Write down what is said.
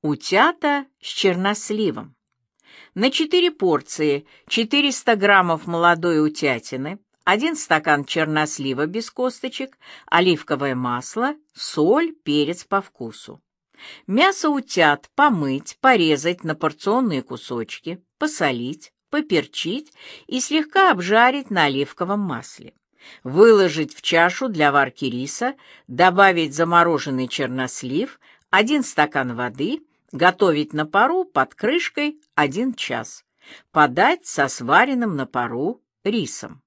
Утята с черносливом. На 4 порции 400 граммов молодой утятины, 1 стакан чернослива без косточек, оливковое масло, соль, перец по вкусу. Мясо утят помыть, порезать на порционные кусочки, посолить, поперчить и слегка обжарить на оливковом масле. Выложить в чашу для варки риса, добавить замороженный чернослив, 1 стакан воды, готовить на пару под крышкой 1 час. Подать со сваренным на пару рисом.